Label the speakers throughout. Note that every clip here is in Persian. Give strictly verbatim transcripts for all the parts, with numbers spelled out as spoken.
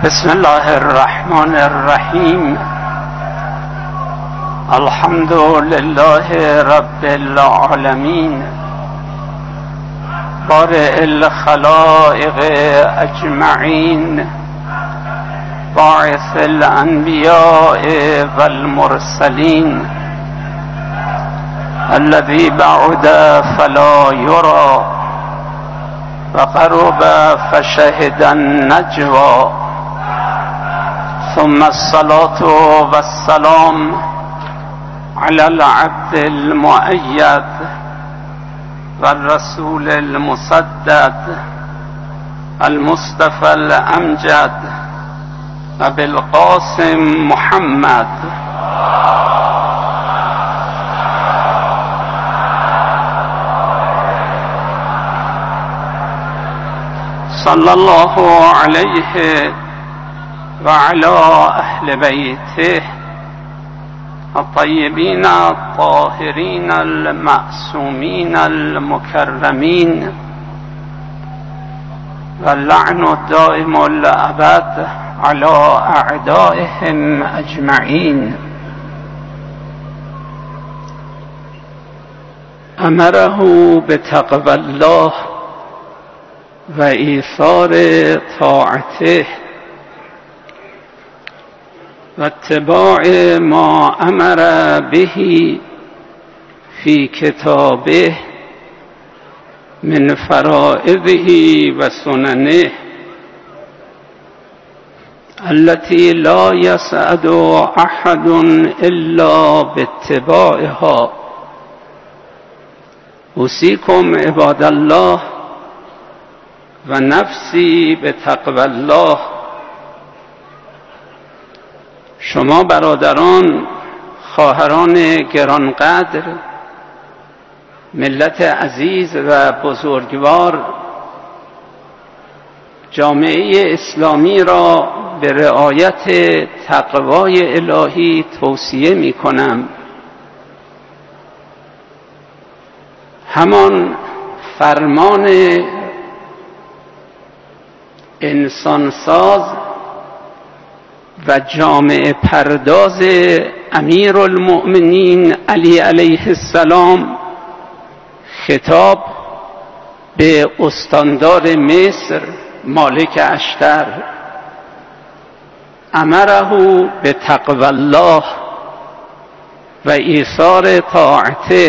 Speaker 1: بسم الله الرحمن الرحیم. الحمد لله رب العالمین، بارئ الخلائق اجمعین، باعث الانبیاء والمرسلین، الذی بعد فلا یری وقرب فشهد النجوى، ثم الصلاة والسلام على العبد المؤيد والرسول المسدد المصطفى الأمجد وبالقاسم محمد صلى الله عليه وعلى أهل بيته الطيبين الطاهرين المعصومين المكرمين، واللعن الدائم الأبد على أعدائهم أجمعين. أمره بتقوى الله وإيثار طاعته واتباع ما أمر به في كتابه من فرائضه وسننه التي لا يسعد أحد إلا باتباعها. أوصيكم عباد الله ونفسی بتقوى الله. شما برادران، خواهران گرانقدر، ملت عزیز و بزرگوار، جامعه اسلامی را به رعایت تقوای الهی توصیه می کنم. همان فرمان انسانساز و جامعه پرداز امیر المؤمنین علی علیه السلام خطاب به استاندار مصر مالک اشتر، امره به تقوی الله و ایثار طاعته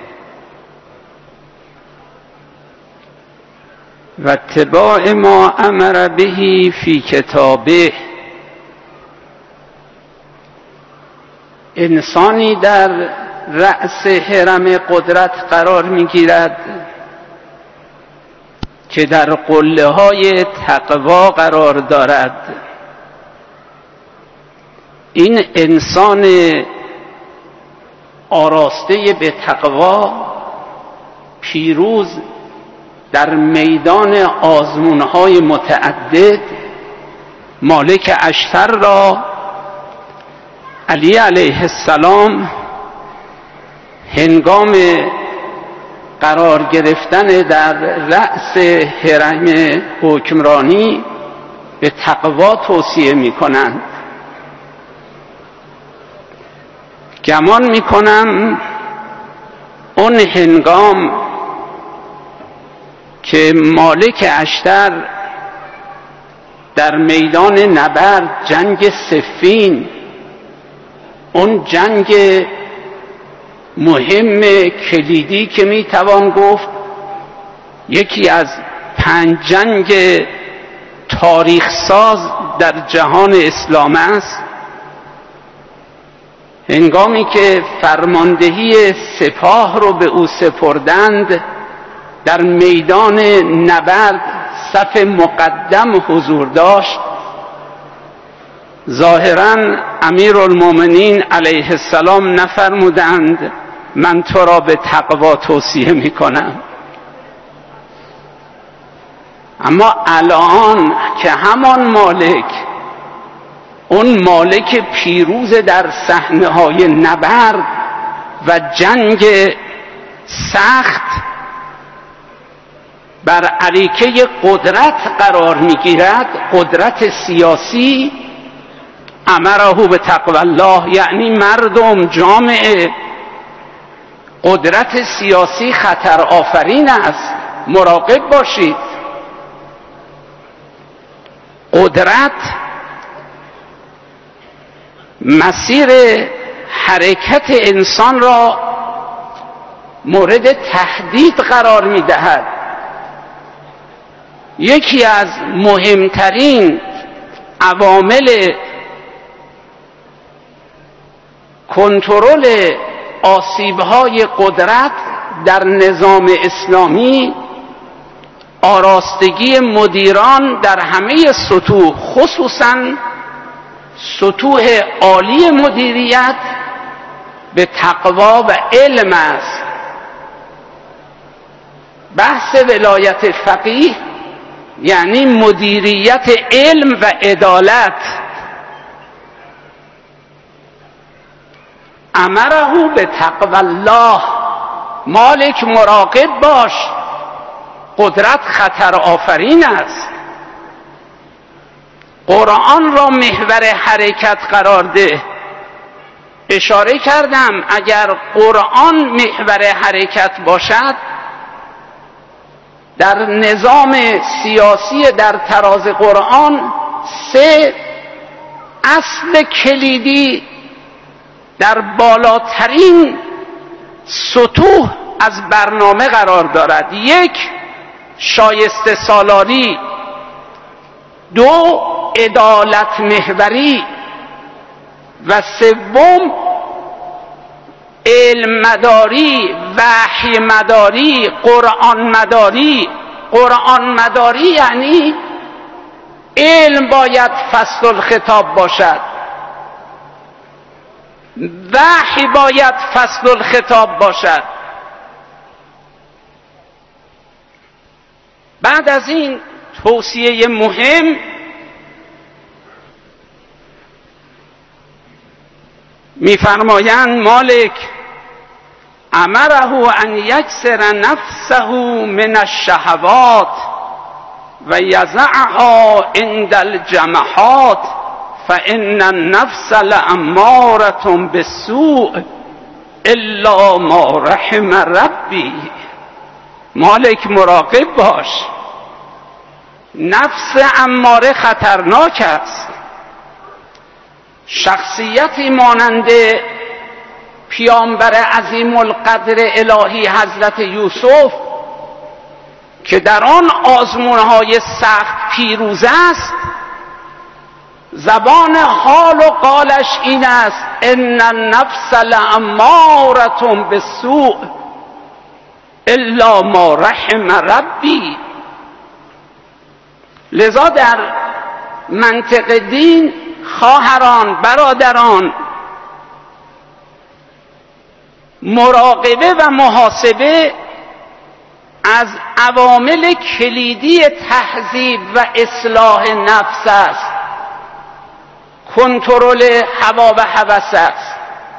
Speaker 1: و اتباع ما امر به فی کتابه. انسانی در رأس هرم قدرت قرار میگیرد که در قله های تقوا قرار دارد. این انسان آراسته به تقوا پیروز در میدان آزمون‌های متعدد مالک اشتر را علی علیه السلام هنگام قرار گرفتن در رأس هرم حکمرانی به تقوا توصیه می کنند. گمان می کنم اون هنگام که مالک اشتر در میدان نبرد، جنگ صفین، اون جنگ مهم کلیدی که میتوان گفت یکی از پنج جنگ تاریخ ساز در جهان اسلام است، هنگامی که فرماندهی سپاه رو به او سپردند، در میدان نبرد صف مقدم حضور داشت. ظاهراً امیرالمومنین علیه السلام نفرمودند من تو را به تقوا توصیه می کنم، اما الان که همان مالک، اون مالک پیروز در صحنه های نبرد و جنگ سخت، بر علیکه قدرت قرار میگیرد، قدرت سیاسی، امره به تقوی الله، یعنی مردم، جامعه، قدرت سیاسی خطر آفرین است، مراقب باشید. قدرت مسیر حرکت انسان را مورد تهدید قرار می‌دهد. یکی از مهمترین عوامل کنترل آسیب‌های قدرت در نظام اسلامی آراستگی مدیران در همه سطوح، خصوصاً سطوح عالی مدیریت، به تقوا و علم است. بحث ولایت فقیه یعنی مدیریت علم و عدالت. امره به تقوی الله، مالک مراقب باش، قدرت خطر آفرین است. قرآن را محور حرکت قرار ده. اشاره کردم اگر قرآن محور حرکت باشد، در نظام سیاسی در تراز قرآن سه اصل کلیدی در بالاترین سطوح از برنامه قرار دارد. یک، شایسته سالاری. دو، عدالت محوری. و سوم، علم مداری، وحی مداری، قرآن مداری. قرآن مداری یعنی علم باید فصل الخطاب باشد، وحی باید فصل الخطاب باشد. بعد از این توصیه مهم، می‌فرمایند مالک امره ان یکسر نفسه من الشهوات و یضعها عند الجمحات فان النفس لاماره بالسوء الا ما رحم ربی. مالک مراقب باش، نفس اماره خطرناک است. شخصیتی مانند پیامبر عظیم القدر الهی حضرت یوسف که در آن آزمونهای سخت پیروز است، زبان حال و قالش این است ان النفس لاماره بالسوء الا ما رحم ربی. لذا در منطق دین خواهران، برادران، مراقبه و محاسبه از عوامل کلیدی تهذیب و اصلاح نفس است. کنترل هوا و هوس است.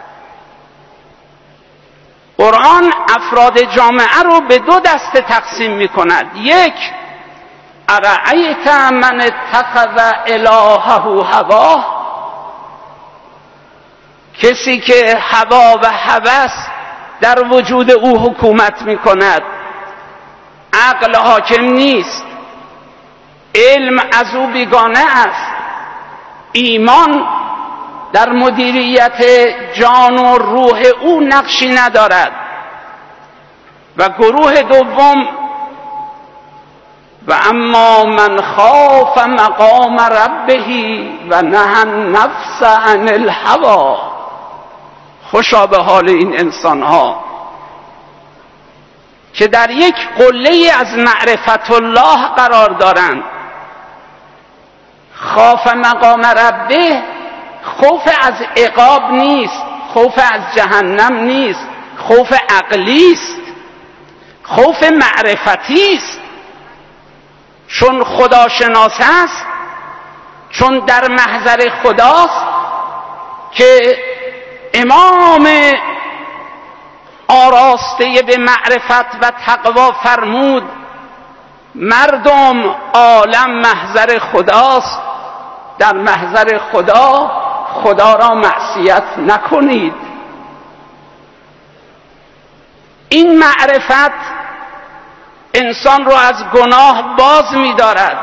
Speaker 1: قرآن افراد جامعه رو به دو دسته تقسیم می کند. یک، ارأیت من اتخذ الهه هواه، کسی که هوا و هوس در وجود او حکومت می کند، عقل حاکم نیست، علم از او بیگانه است، ایمان در مدیریت جان و روح او نقشی ندارد. و گروه دوم، و اما من خاف مقام ربه و نهى النفس عن الهوى. خوشا به حال این انسان ها که در یک قله از معرفت الله قرار دارند. خاف مقام ربه خوف از عقاب نیست، خوف از جهنم نیست، خوف عقلی است، خوف معرفتی است. چون خداشناس است، چون در محضر خداست که امام آراسته به معرفت و تقوا فرمود مردم عالم محضر خداست، در محضر خدا خدا را معصیت نکنید. این معرفت انسان را از گناه باز می دارد.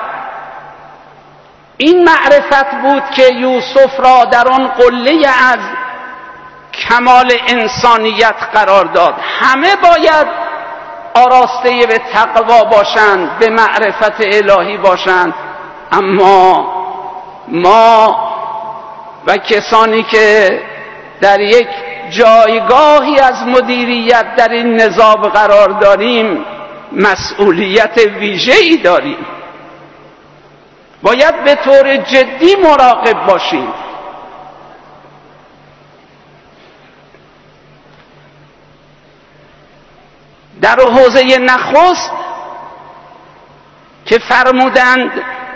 Speaker 1: این معرفت بود که یوسف را در آن قله از کمال انسانیت قرار داد. همه باید آراسته به تقوا باشند، به معرفت الهی باشند، اما ما و کسانی که در یک جایگاهی از مدیریت در این نظام قرار داریم مسئولیت ویژه‌ای داریم. باید به طور جدی مراقب باشیم. در حوزه نخست که فرمودند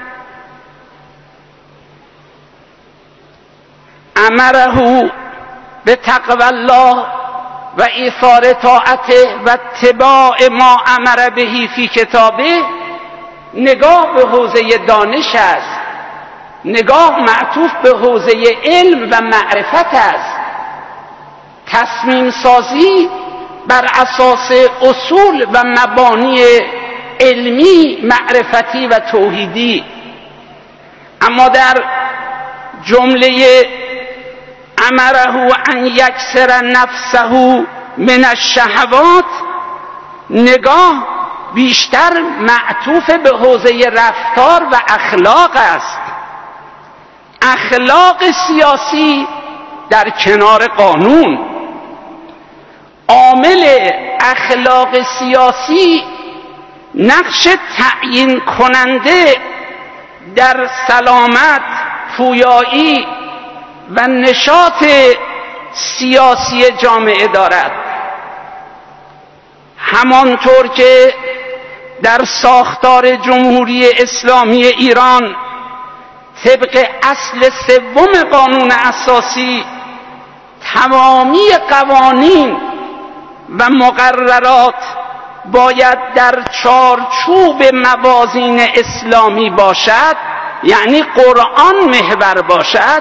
Speaker 1: امره به تقوی الله و ایثار طاعته و اتباع ما امر بهی فی کتابه، نگاه به حوزه دانش است، نگاه معطوف به حوزه علم و معرفت است، تصمیم سازی بر اساس اصول و مبانی علمی، معرفتی و توحیدی. اما در جمله امره ان یکسر نفسه من الشهوات، نگاه بیشتر معطوف به حوزه رفتار و اخلاق است. اخلاق سیاسی در کنار قانون. عامل اخلاق سیاسی نقش تعیین کننده در سلامت، پویایی و نشاط سیاسی جامعه دارد. همانطور که در ساختار جمهوری اسلامی ایران طبق اصل سوم قانون اساسی تمامی قوانین و مقررات باید در چارچوب موازین اسلامی باشد، یعنی قرآن محور باشد،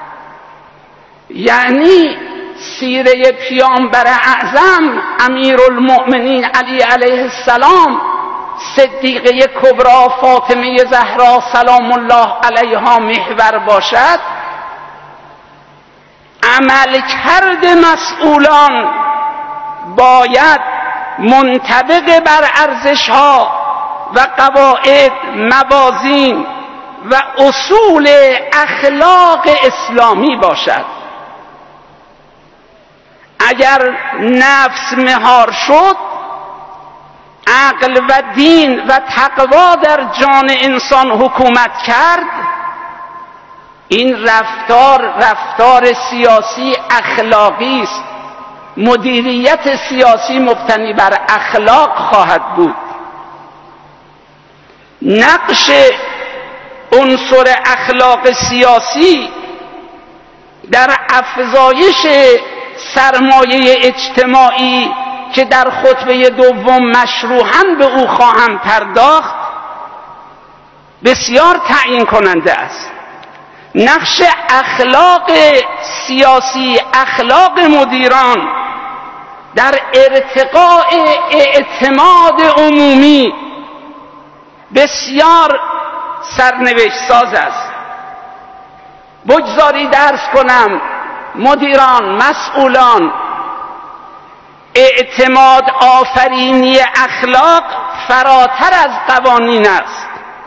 Speaker 1: یعنی سیره پیامبر اعظم امیرالمؤمنین علی علیه السلام، صدیقه کبری فاطمه زهرا سلام الله علیها محور باشد، عملکرد مسئولان باید منطبق بر ارزش‌ها و قواعد، موازین و اصول اخلاق اسلامی باشد. اگر نفس مهار شد، عقل و دین و تقوا در جان انسان حکومت کرد، این رفتار رفتار سیاسی اخلاقی است. مدیریت سیاسی مبتنی بر اخلاق خواهد بود. نقش عنصر اخلاق سیاسی در افزایش سرمایه اجتماعی که در خطبه دوم مشروحاً به او خواهم پرداخت بسیار تعیین کننده است. نقش اخلاق سیاسی، اخلاق مدیران در ارتقاء اعتماد عمومی بسیار سرنوشت ساز است. بگذارید درس کنم مدیران، مسئولان، اعتماد آفرینی اخلاق فراتر از قوانین است.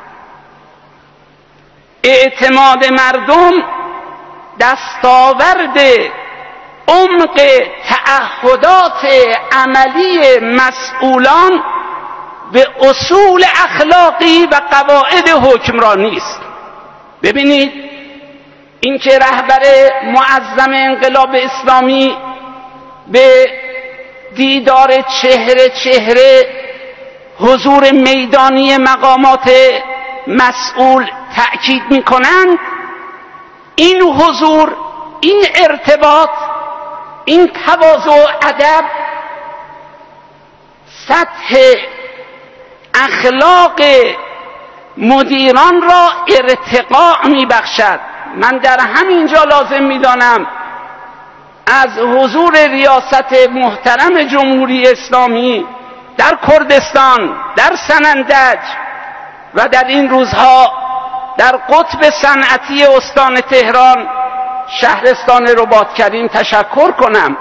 Speaker 1: اعتماد مردم دستاورد عمق تعهدات عملی مسئولان به اصول اخلاقی و قواعد حکمرانی است. ببینید اینکه رهبر معظم انقلاب اسلامی به دیدار چهره چهره حضور میدانی مقامات مسئول تأکید می کنند، این حضور، این ارتباط، این تواضع و ادب سطح اخلاق مدیران را ارتقاء میبخشد. من در همینجا لازم میدانم از حضور ریاست محترم جمهوری اسلامی در کردستان، در سنندج و در این روزها در قطب صنعتی استان تهران شهرستان رباطکریم تشکر کنم.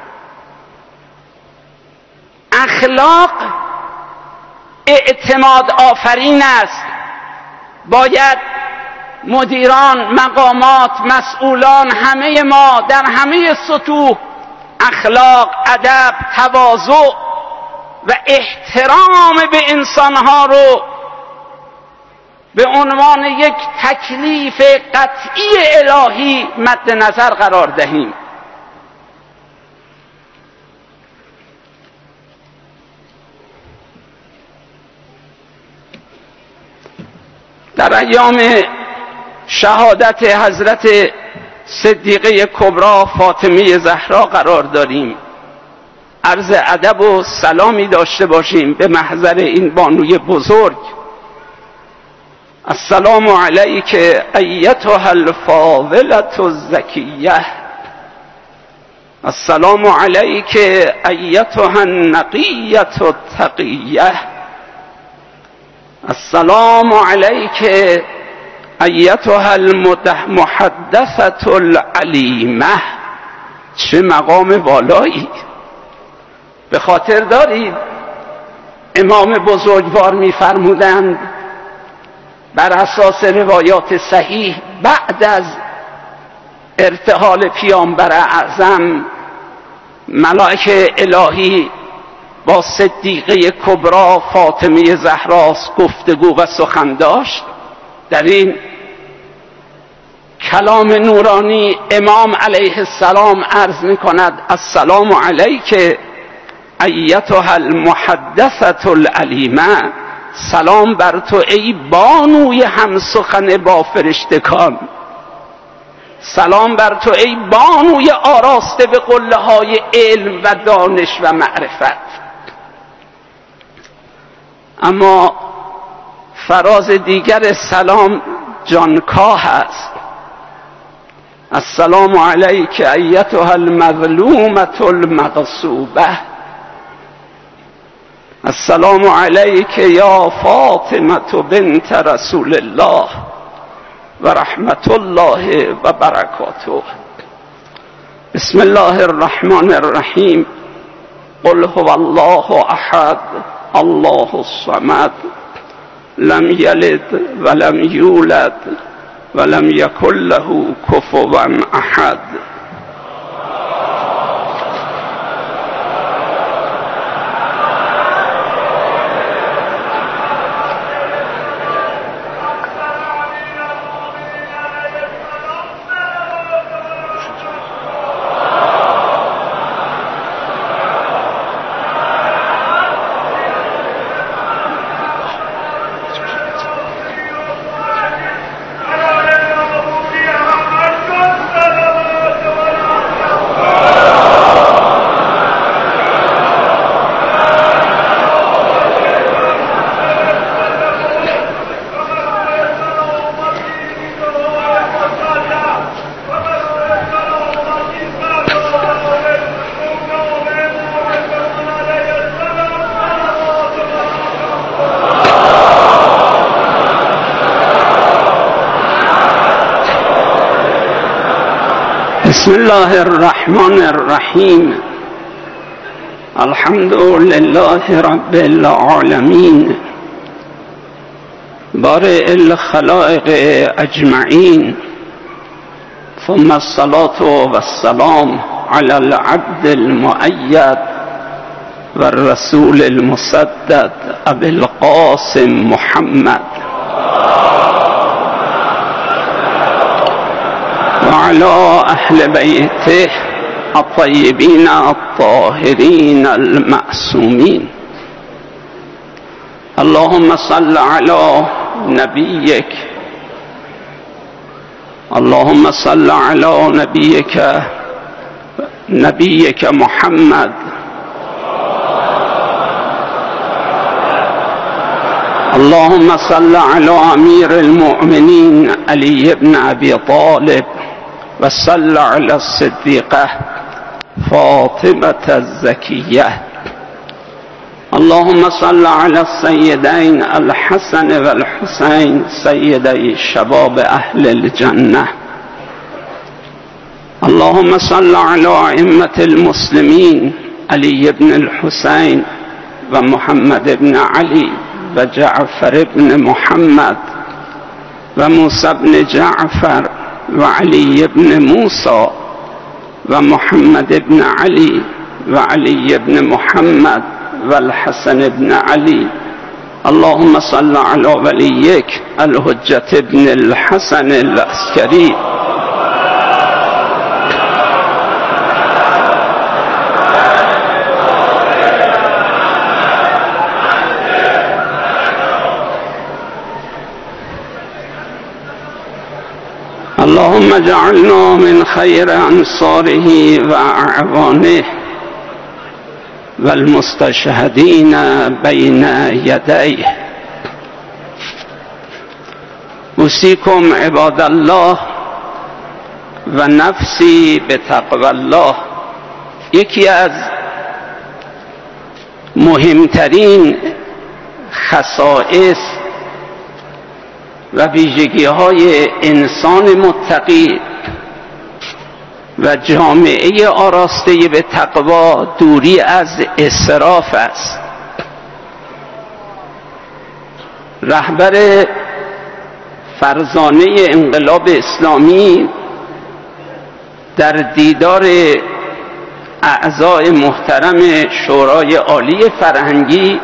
Speaker 1: اخلاق اعتماد آفرین است. باید مدیران، مقامات، مسئولان، همه ما در همه سطوح اخلاق، ادب، تواضع و احترام به انسانها رو به عنوان یک تکلیف قطعی الهی مد نظر قرار دهیم. در ایام شهادت حضرت صدیقه کبری فاطمه زهرا قرار داریم. عرض ادب و سلامی داشته باشیم به محضر این بانوی بزرگ. السلام علیک ایتها الفاضلة الزکیه، السلام علیک ایتها النقیة التقیه، السلام علیک ایتها المحدثة العلیمه. چه مقام والایی! به خاطر دارید امام بزرگوار می‌فرمودند بر اساس روایات صحیح بعد از ارتحال پیامبر اعظم ملائکه الهی با صدیقه کبری فاطمه زهرا گفتگو و سخن داشت. در این کلام نورانی امام علیه السلام عرض می کند السلام علیک ایتها المحدثة العلیمه، سلام بر تو ای بانوی همسخن با فرشتگان، سلام بر تو ای بانوی آراسته به قله های علم و دانش و معرفت. اما فراز دیگر سلام جانکاه است. السلام علیک ایتها المظلومة المغصوبه، السلام علیک یا فاطمة بنت رسول الله و رحمت الله و برکاته. بسم الله الرحمن الرحیم. قل هو الله احد الله الصمد لم یلد ولم یولد ولم یکن له کفوا احد. بسم الله الرحمن الرحیم. الحمد لله رب العالمین بارئ الخلائق اجمعین، ثم الصلاة والسلام على العبد المؤید والرسول المسدد ابي القاسم محمد وعلى أهل بيته الطيبين الطاهرين المعصومين. اللهم صل على نبيك اللهم صل على نبيك نبيك محمد اللهم صل على امیر المؤمنین علی بن ابی طالب و صل علی الصدیقه فاطمة الزکیه. اللهم صل على السيدين الحسن والحسين سيدي شباب أهل الجنة. اللهم صل على أئمة المسلمين علي بن الحسين ومحمد بن علي وجعفر بن محمد وموسى بن جعفر وعلي بن موسى ومحمد بن علي وعلي بن محمد والحسن بن علي. اللهم صل على وليك الحجة بن الحسن العسكري. اللهم اجعلنا من خير أنصاره وأعوانه والمستشهدين بين يديه. اوصيكم عباد الله و نفسی به تقوی الله. یکی از مهمترین خصائص و ویژگی های انسان متقی و جامعه آراسته به تقوا دوری از اسراف است. رهبر فرزانه انقلاب اسلامی در دیدار اعضای محترم شورای عالی فرهنگی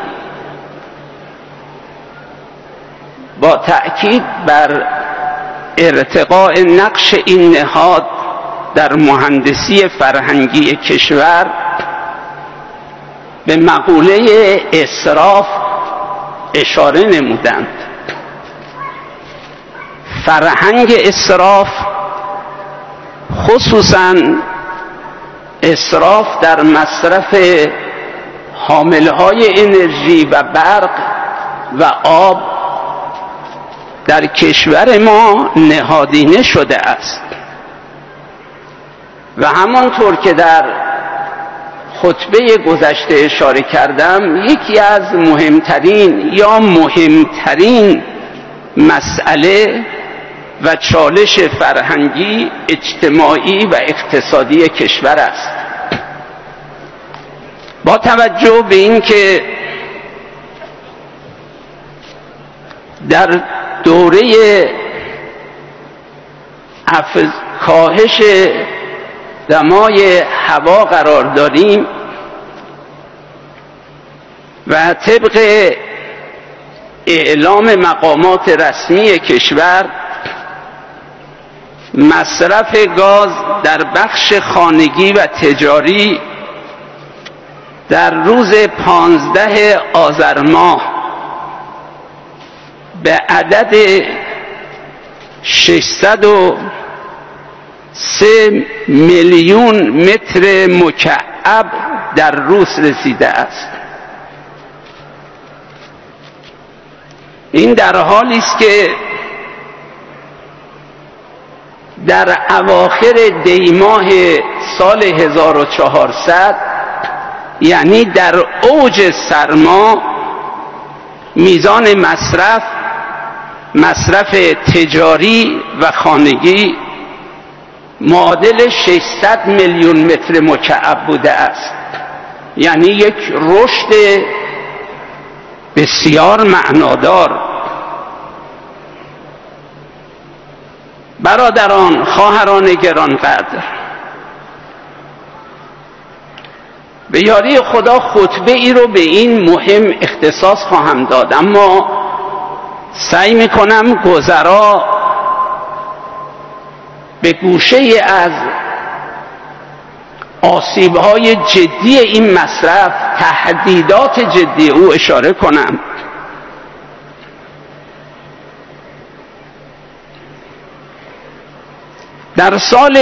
Speaker 1: با تأکید بر ارتقاء نقش این نهاد در مهندسی فرهنگی کشور به مقوله اسراف اشاره نمودند. فرهنگ اسراف، خصوصاً اسراف در مصرف حاملهای انرژی و برق و آب، در کشور ما نهادینه شده است و همانطور که در خطبه گذشته اشاره کردم، یکی از مهمترین یا مهمترین مسئله و چالش فرهنگی، اجتماعی و اقتصادی کشور است. با توجه به اینکه در دوره کاهش دمای هوا قرار داریم و طبق اعلام مقامات رسمی کشور، مصرف گاز در بخش خانگی و تجاری در روز پانزده آذر ماه به عدد ششصد و سه میلیون متر مکعب در روز رسیده است. این در حالی است که در اواخر دی ماه سال هزار و چهارصد، یعنی در اوج سرما، میزان مصرف مصرف تجاری و خانگی معادل ششصد میلیون متر مکعب بوده است. یعنی یک رشد بسیار معنادار. برادران، خواهران گرانقدر، به یاری خدا خطبه ای رو به این مهم اختصاص خواهم داد، اما سعی میکنم گذرا به گوشه از آسیب‌های جدی این مصرف، تهدیدات جدی او اشاره کنم. در سال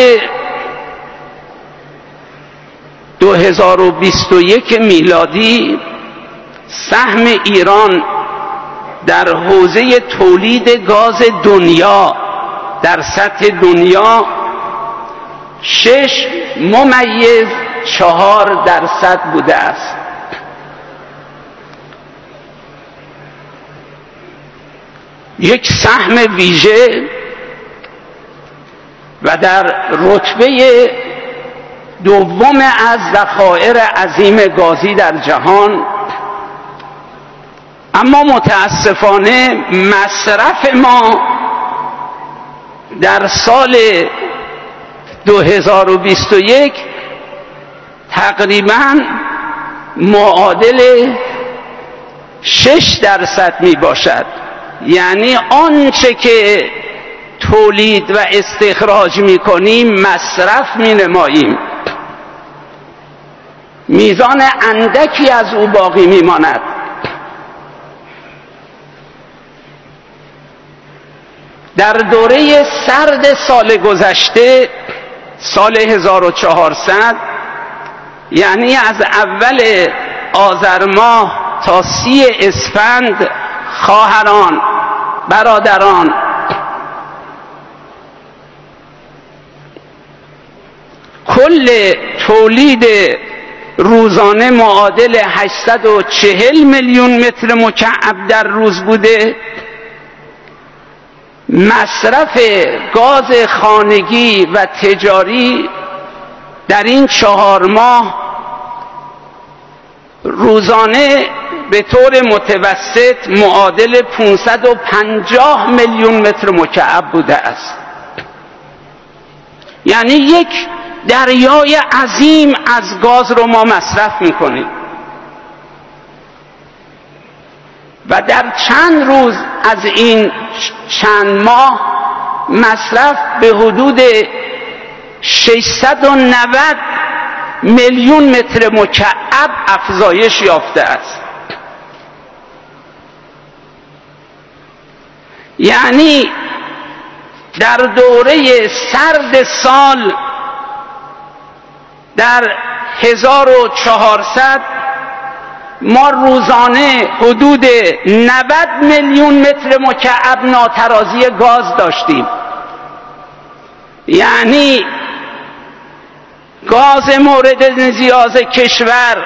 Speaker 1: دو هزار و بیست و یک میلادی سهم ایران در حوزه تولید گاز دنیا در سطح دنیا شش ممیز چهار درصد بوده است. یک سهم ویژه و در رتبه دوم از ذخایر عظیم گازی در جهان. اما متاسفانه مصرف ما در سال دو هزار و بیست و یک تقریباً معادل شش درصد می باشد. یعنی آنچه که تولید و استخراج می کنیم مصرف می نماییم، میزان اندکی از او باقی می ماند. در دوره سرد سال گذشته سال هزار و چهارصد، یعنی از اول آذر ماه تا سی اسفند، خواهران، برادران، کل تولید روزانه معادل هشتصد و چهل میلیون متر مکعب در روز بوده. مصرف گاز خانگی و تجاری در این چهار ماه روزانه به طور متوسط معادل پانصد و پنجاه میلیون متر مکعب بوده است. یعنی یک دریای عظیم از گاز رو ما مصرف میکنیم و در چند روز از این چند ماه مصرف به حدود ششصد و نود میلیون متر مکعب افزایش یافته است. یعنی در دوره سرد سال در هزار و چهارصد ما روزانه حدود نود میلیون متر مکعب ناترازی گاز داشتیم. یعنی گاز مورد نیاز کشور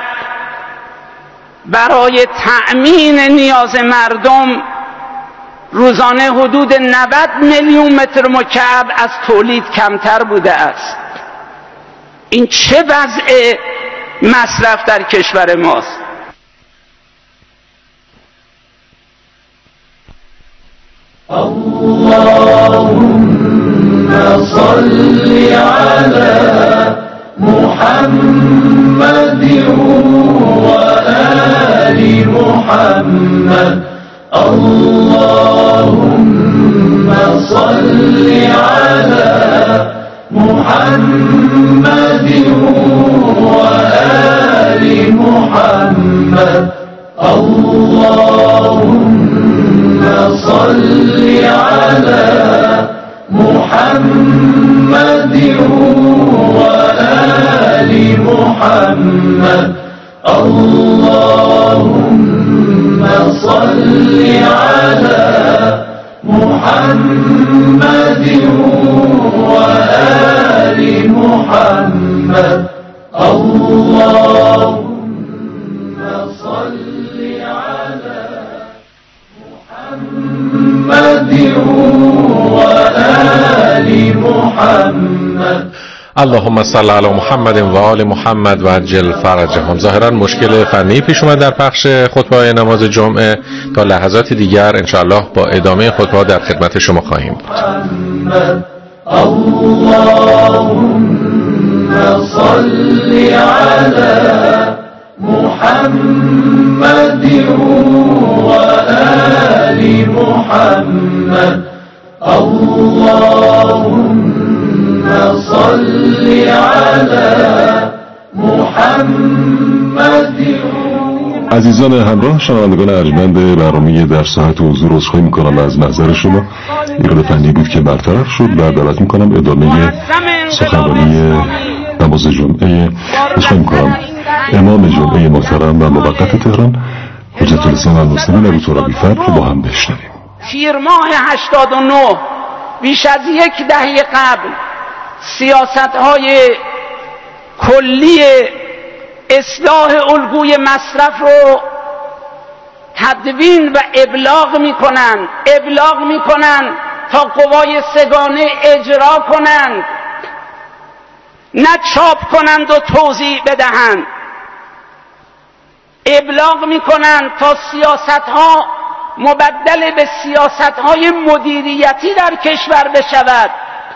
Speaker 1: برای تأمین نیاز مردم روزانه حدود نود میلیون متر مکعب از تولید کمتر بوده است. این چه وضع مصرف در کشور ماست؟
Speaker 2: اللهم صل على محمد وآل محمد. اللهم صل على محمد وآل محمد. اللهم صل على محمد وآل محمد. اللهم صل على محمد وآل محمد. اللهم صل على محمد وآل محمد.
Speaker 3: اللهم صل علی محمد و آل محمد و عجل فرجهم. ظاهرا مشکل فنی پیش اومد در پخش خطبه نماز جمعه. تا لحظات دیگر انشاءالله با ادامه خطبه در خدمت شما خواهیم بود.
Speaker 2: اللهم صل علی محمد وآل محمد. اللهم صل علی محمد.
Speaker 4: عزیزان همراه شنوندگان ارجمند برنامه در ساعت حضور عذرخواهی میکنم از نظر شما. ایراد فنی بود که برطرف شد و دعوت میکنم ادامه سخنرانی نماز جمعه عذرخواهی میکنم امام جمعه محترم و موقت تهران حجت الاسلام المسلمین ابو ترابی فرد رو با هم بشنویم.
Speaker 1: تیر ماه هشتاد و نه، بیش از یک دهه قبل، سیاست‌های کلی اصلاح الگوی مصرف رو تدوین و ابلاغ میکنن ابلاغ میکنن تا قوای سگانه اجرا کنند، نه چاپ کنند و توضیح بدهند. ابلاغ میکنند تا سیاست‌ها مبدل به سیاست‌های مدیریتی در کشور بشود.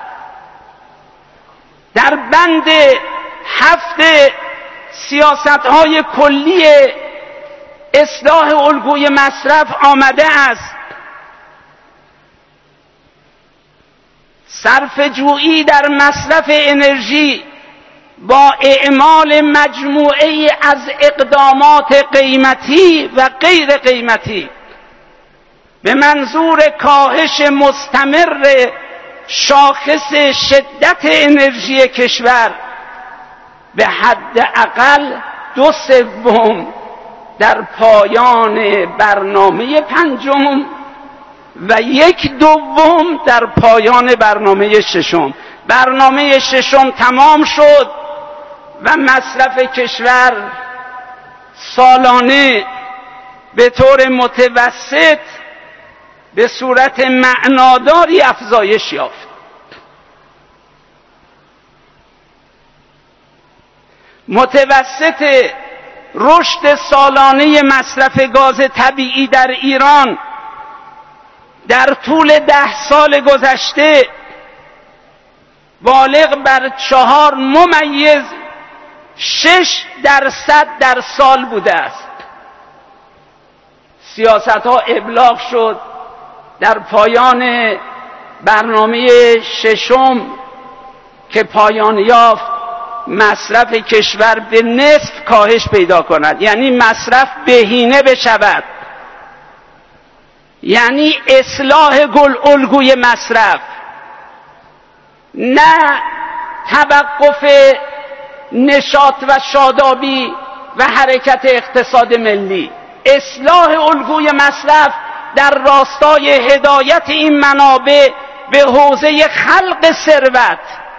Speaker 1: در بند هفت سیاست‌های کلی اصلاح الگوی مصرف آمده است صرفه‌جویی در مصرف انرژی با اعمال مجموعه‌ای از اقدامات قیمتی و غیر قیمتی به منظور کاهش مستمر شاخص شدت انرژی کشور به حداقل دو سوم در پایان برنامه پنجم و یک دوم در پایان برنامه ششم. برنامه ششم تمام شد و مصرف کشور سالانه به طور متوسط به صورت معناداری افزایش یافت. متوسط رشد سالانه مصرف گاز طبیعی در ایران در طول ده سال گذشته بالغ بر چهار ممیز شش درصد در سال بوده است. سیاست ها ابلاغ شد. در پایان برنامه ششم که پایان یافت مصرف کشور به نصف کاهش پیدا کند، یعنی مصرف بهینه بشود، یعنی اصلاح گل الگوی مصرف، نه توقف نشاط و شادابی و حرکت اقتصاد ملی. اصلاح الگوی مصرف در راستای هدایت این منابع به حوزه خلق ثروت.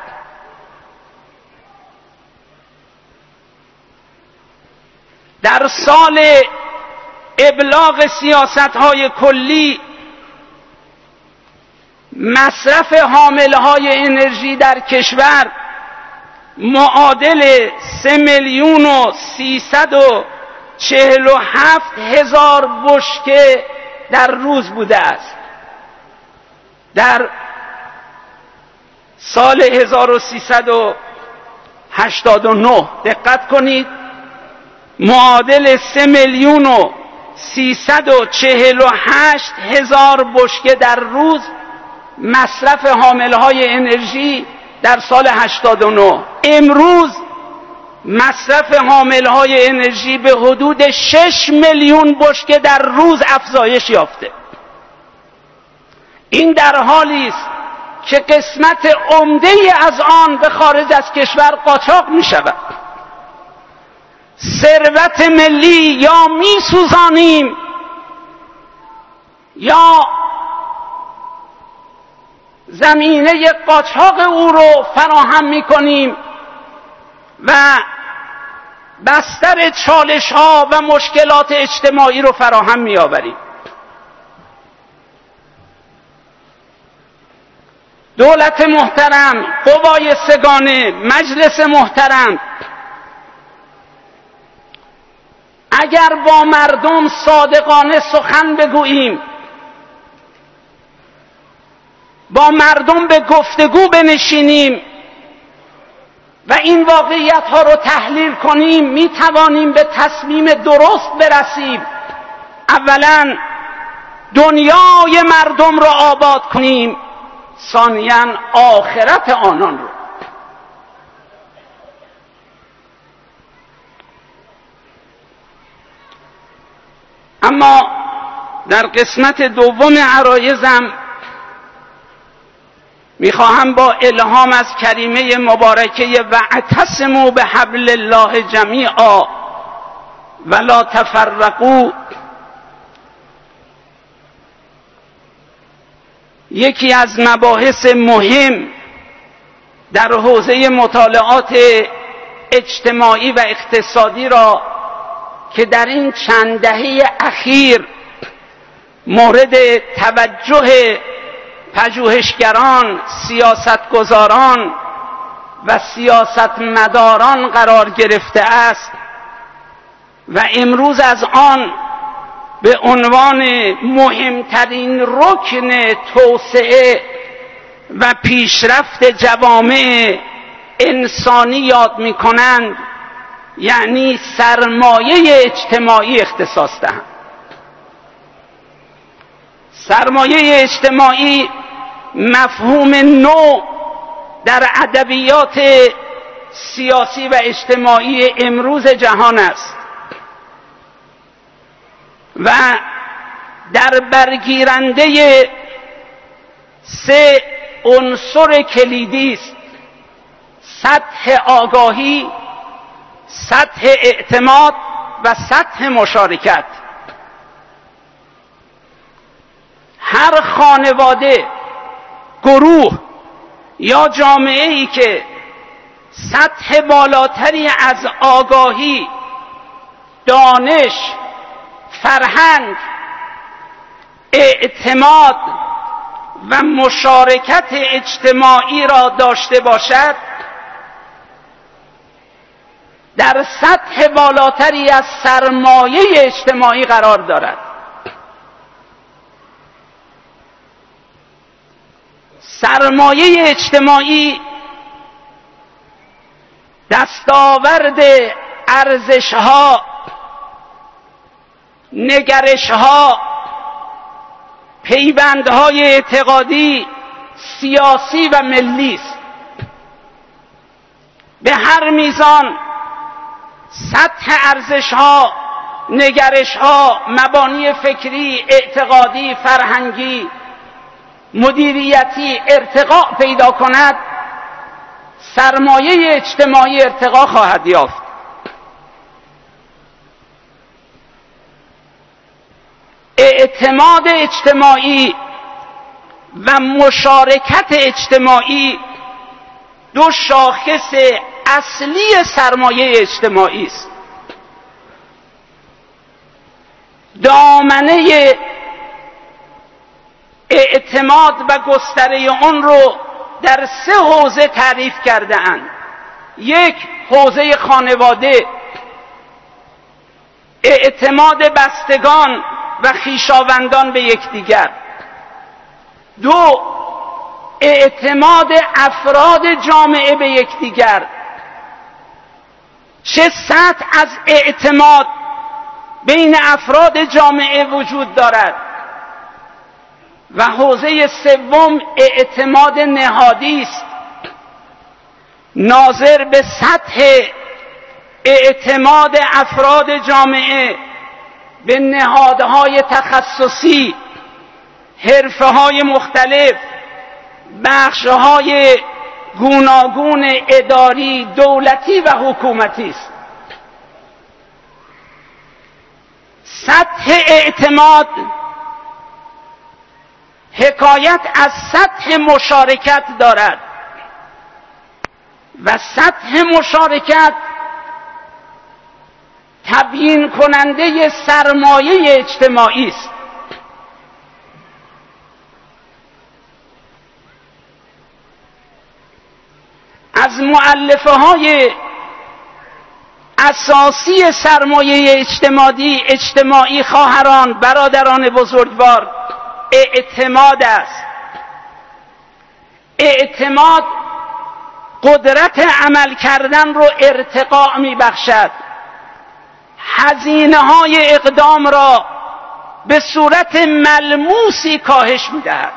Speaker 1: در سال ابلاغ سیاست‌های کلی مصرف حامله‌های انرژی در کشور معادل سه میلیون و سیصد و چهل و هفت هزار بشکه در روز بوده است. در سال هزار و سیصد و هشتاد و نه دقت کنید، معادل سه میلیون و سیصد و چهل و هشت هزار بشکه در روز مصرف حامله‌های انرژی در سال هشتاد و نه. امروز مصرف حامله‌های انرژی به حدود شش میلیون بشکه در روز افزایش یافته. این در حالی است که قسمت عمده‌ای از آن به خارج از کشور قاچاق می‌شود. ثروت ملی یا می‌سوزانیم یا زمینه قاچاق او رو فراهم می‌کنیم و بستر چالش‌ها و مشکلات اجتماعی رو فراهم می‌آوریم. دولت محترم، قوای سگانه، مجلس محترم، اگر با مردم صادقانه سخن بگوییم، با مردم به گفتگو بنشینیم و این واقعیت ها رو تحلیل کنیم، می توانیم به تصمیم درست برسیم. اولا دنیای مردم رو آباد کنیم، ثانیاً آخرت آنان رو. اما در قسمت دوم عرایزم میخواهم با الهام از کریمه مبارکه واعتصموا بحبل الله جمیعا ولا تفرقوا یکی از مباحث مهم در حوزه مطالعات اجتماعی و اقتصادی را که در این چند دهه اخیر مورد توجه پژوهشگران، سیاستگزاران و سیاستمداران قرار گرفته است و امروز از آن به عنوان مهمترین رکن توسعه و پیشرفت جوامع انسانی یاد می کنند، یعنی سرمایه اجتماعی اختصاص دهند. سرمایه اجتماعی مفهوم نو در ادبیات سیاسی و اجتماعی امروز جهان است و در برگیرنده سه عنصر کلیدی است: سطح آگاهی، سطح اعتماد و سطح مشارکت. هر خانواده، گروه یا جامعه‌ای که سطح بالاتری از آگاهی، دانش، فرهنگ، اعتماد و مشارکت اجتماعی را داشته باشد، در سطح بالاتری از سرمایه اجتماعی قرار دارد. سرمایه اجتماعی دستاورد ارزش‌ها، نگرش‌ها، پیوندهای اعتقادی، سیاسی و ملی است. به هر میزان سطح ارزش‌ها، نگرش‌ها، مبانی فکری، اعتقادی، فرهنگی، مدیریتی ارتقا پیدا کند، سرمایه اجتماعی ارتقا خواهد یافت. اعتماد اجتماعی و مشارکت اجتماعی دو شاخص اصلی سرمایه اجتماعی است. دامنه اعتماد و گستره آن رو در سه حوزه تعریف کرده اند. یک، حوزه خانواده، اعتماد بستگان و خویشاوندان به یکدیگر. دو، اعتماد افراد جامعه به یکدیگر. چه سطح از اعتماد بین افراد جامعه وجود دارد. و حوزه سوم اعتماد نهادی است، ناظر به سطح اعتماد افراد جامعه به نهادهای تخصصی، حرفه‌های مختلف، بخش‌های گوناگون اداری، دولتی و حکومتی است. سطح اعتماد حکایت از سطح مشارکت دارد و سطح مشارکت تبیین کننده سرمایه اجتماعی است. از مؤلفه های اساسی سرمایه اجتماعی اجتماعی خواهران، برادران بزرگوار، اعتماد است. اعتماد قدرت عمل کردن رو ارتقا می بخشد، هزینه های اقدام را به صورت ملموسی کاهش می دهد.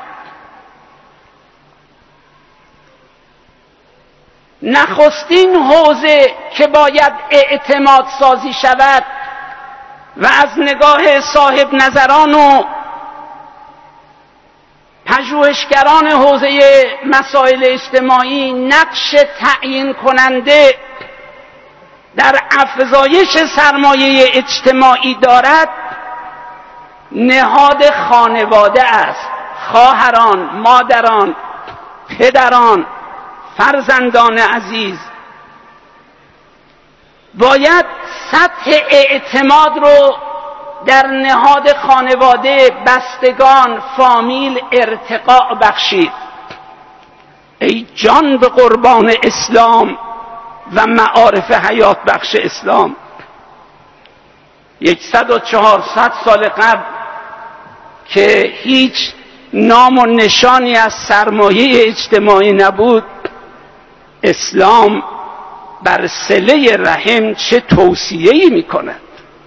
Speaker 1: نخستین حوزه که باید اعتماد سازی شود و از نگاه صاحب نظران و پژوهشگران حوزه مسائل اجتماعی نقش تعیین کننده در افزایش سرمایه اجتماعی دارد، نهاد خانواده است. خواهران، مادران، پدران، فرزندان عزیز، باید سطح اعتماد رو در نهاد خانواده، بستگان، فامیل ارتقاء بخشید. ای جان به قربان اسلام و معارف حیات بخش اسلام. یکصد و چهارصد سال قبل که هیچ نام و نشانی از سرمایه اجتماعی نبود، اسلام بر صله رحم چه توصیه‌ای می‌کند.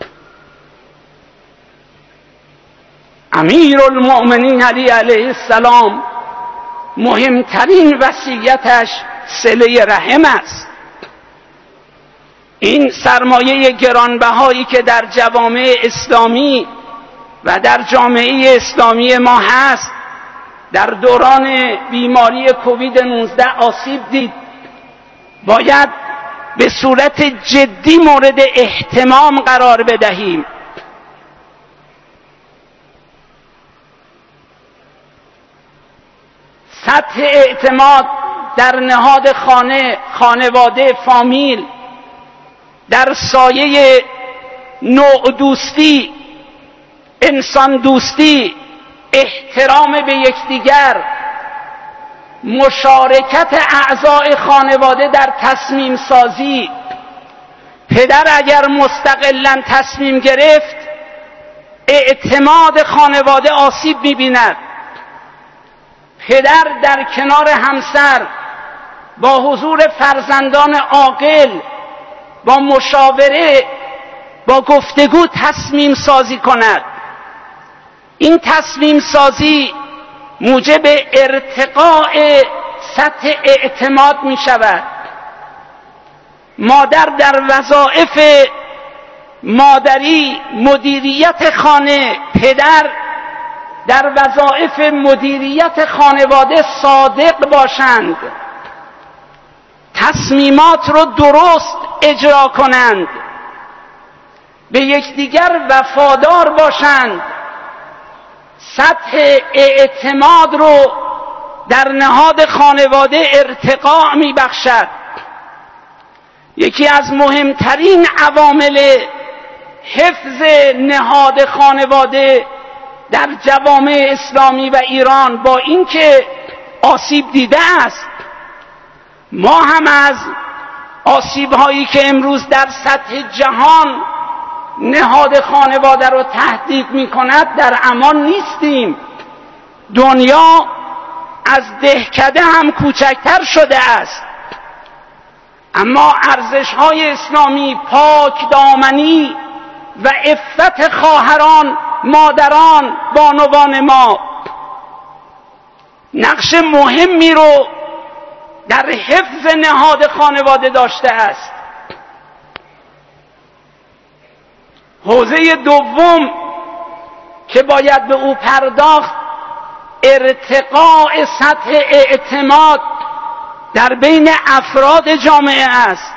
Speaker 1: امیرالمؤمنین علی علیه السلام مهمترین وصیتش صله رحم است. این سرمایه گرانبهایی که در جوامع اسلامی و در جامعه اسلامی ما هست، در دوران بیماری کووید نوزده آسیب دید، باید به صورت جدی مورد اهتمام قرار بدهیم. سطح اعتماد در نهاد خانه، خانواده، فامیل، در سایه نوع دوستی، انسان دوستی، احترام به یکدیگر، مشارکت اعضای خانواده در تصمیم سازی. پدر اگر مستقلاً تصمیم گرفت، اعتماد خانواده آسیب می‌بیند. پدر در کنار همسر با حضور فرزندان عاقل، با مشاوره، با گفتگو تصمیم سازی کند. این تصمیم سازی موجب ارتقاء سطح اعتماد می شود. مادر در وظایف مادری، مدیریت خانه، پدر در وظایف مدیریت خانواده صادق باشند، تصمیمات رو درست اجرا کنند، به یکدیگر وفادار باشند، سطح اعتماد رو در نهاد خانواده ارتقاء می بخشد. یکی از مهمترین عوامل حفظ نهاد خانواده در جوامع اسلامی و ایران با اینکه آسیب دیده است، ما هم از آسیب هایی که امروز در سطح جهان نهاد خانواده رو تهدید می کند در امان نیستیم. دنیا از دهکده هم کوچکتر شده است، اما ارزش های اسلامی، پاک دامنی و عفت خواهران، مادران، بانوان ما نقش مهمی رو در حفظ نهاد خانواده داشته است. حوزه دوم که باید به او پرداخت، ارتقاء سطح اعتماد در بین افراد جامعه است.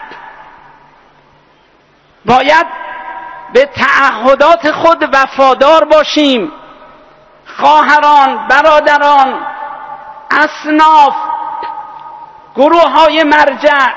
Speaker 1: باید به تعهدات خود وفادار باشیم. خواهران، برادران، اصناف، گروه های مرجع،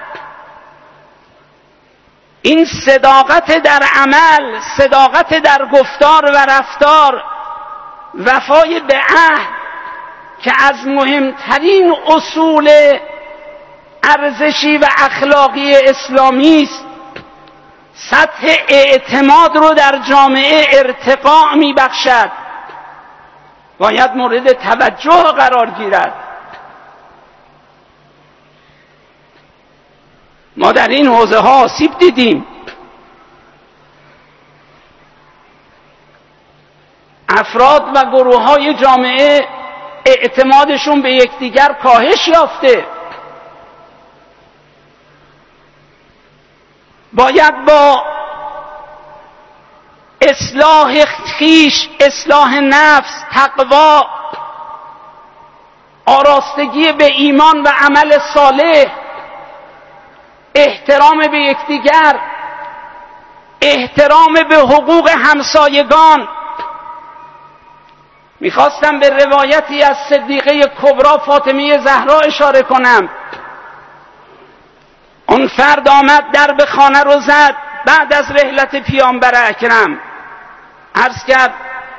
Speaker 1: این صداقت در عمل، صداقت در گفتار و رفتار، وفای به عهد که از مهمترین اصول ارزشی و اخلاقی اسلامی است، سطح اعتماد رو در جامعه ارتقاء می بخشد، باید مورد توجه قرار گیرد. ما در این حوزه ها آسیب دیدیم. افراد و گروه های جامعه اعتمادشون به یکدیگر کاهش یافته. باید با اصلاح خویش، اصلاح نفس، تقوا، آراستگی به ایمان و عمل صالح، احترام به یکدیگر، احترام به حقوق همسایگان، میخواستم به روایتی از صدیقه کبرا فاطمه زهرا اشاره کنم. اون فرد آمد درب خانه رو زد بعد از رحلت پیامبر اکرم، عرض کرد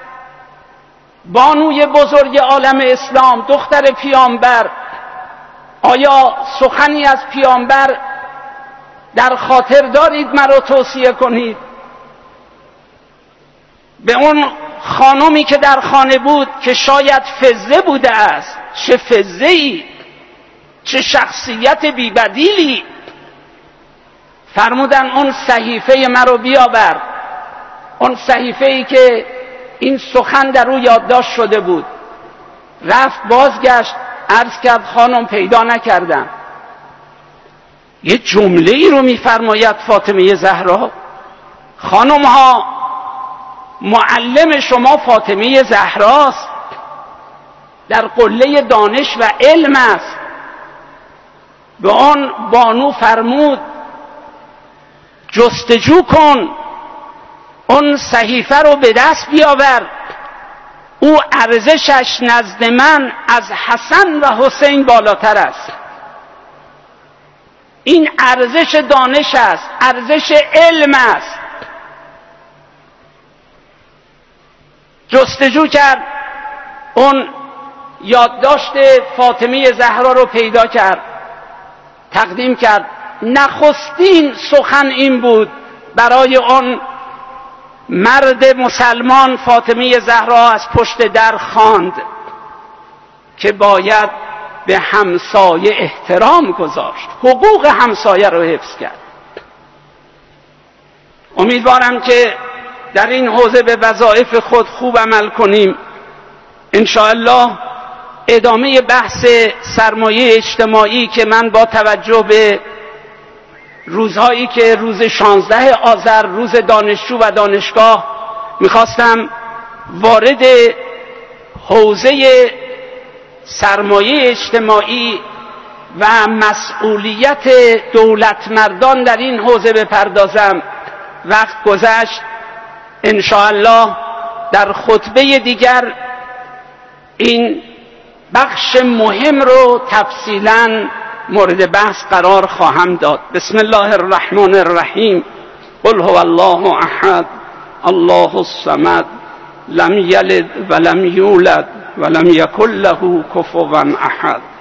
Speaker 1: بانوی بزرگ عالم اسلام، دختر پیامبر، آیا سخنی از پیامبر در خاطر دارید مرا توصیه کنید؟ به اون خانمی که در خانه بود که شاید فزه بوده است، چه فزه‌ای، چه شخصیت بی‌بدیلی، فرمودن اون صحیفه مرا بیاور، اون صحیفه‌ای که این سخن در او یادداشت شده بود. رفت بازگشت، عرض کرد خانم پیدا نکردم. یه جمله ای رو میفرماید فاطمه زهرا، خانم ها معلم شما فاطمه زهراست، در قله دانش و علم است. به آن بانو فرمود جستجو کن، اون صحیفه رو به دست بیاور، او ارزشش نزد من از حسن و حسین بالاتر است. این ارزش دانش است، ارزش علم است. جستجو کرد، اون یادداشت فاطمه زهرا رو پیدا کرد، تقدیم کرد. نخستین سخن این بود برای اون مرد مسلمان فاطمه زهرا از پشت در خواند که باید به همسایه احترام گذاشت، حقوق همسایه رو حفظ کرد. امیدوارم که در این حوزه به وظایف خود خوب عمل کنیم. انشاءالله ادامه بحث سرمایه اجتماعی که من با توجه به روزهایی که روز شانزده آذر روز دانشجو و دانشگاه میخواستم وارد حوزه سرمایه اجتماعی و مسئولیت دولتمردان در این حوزه بپردازم، وقت گذشت. انشاءالله در خطبه دیگر این بخش مهم رو تفصیلاً مورد بحث قرار خواهم داد. بسم الله الرحمن الرحیم. قل هو الله احد الله الصمد لم یلد ولم یولد ولم یکن له کفوا احد.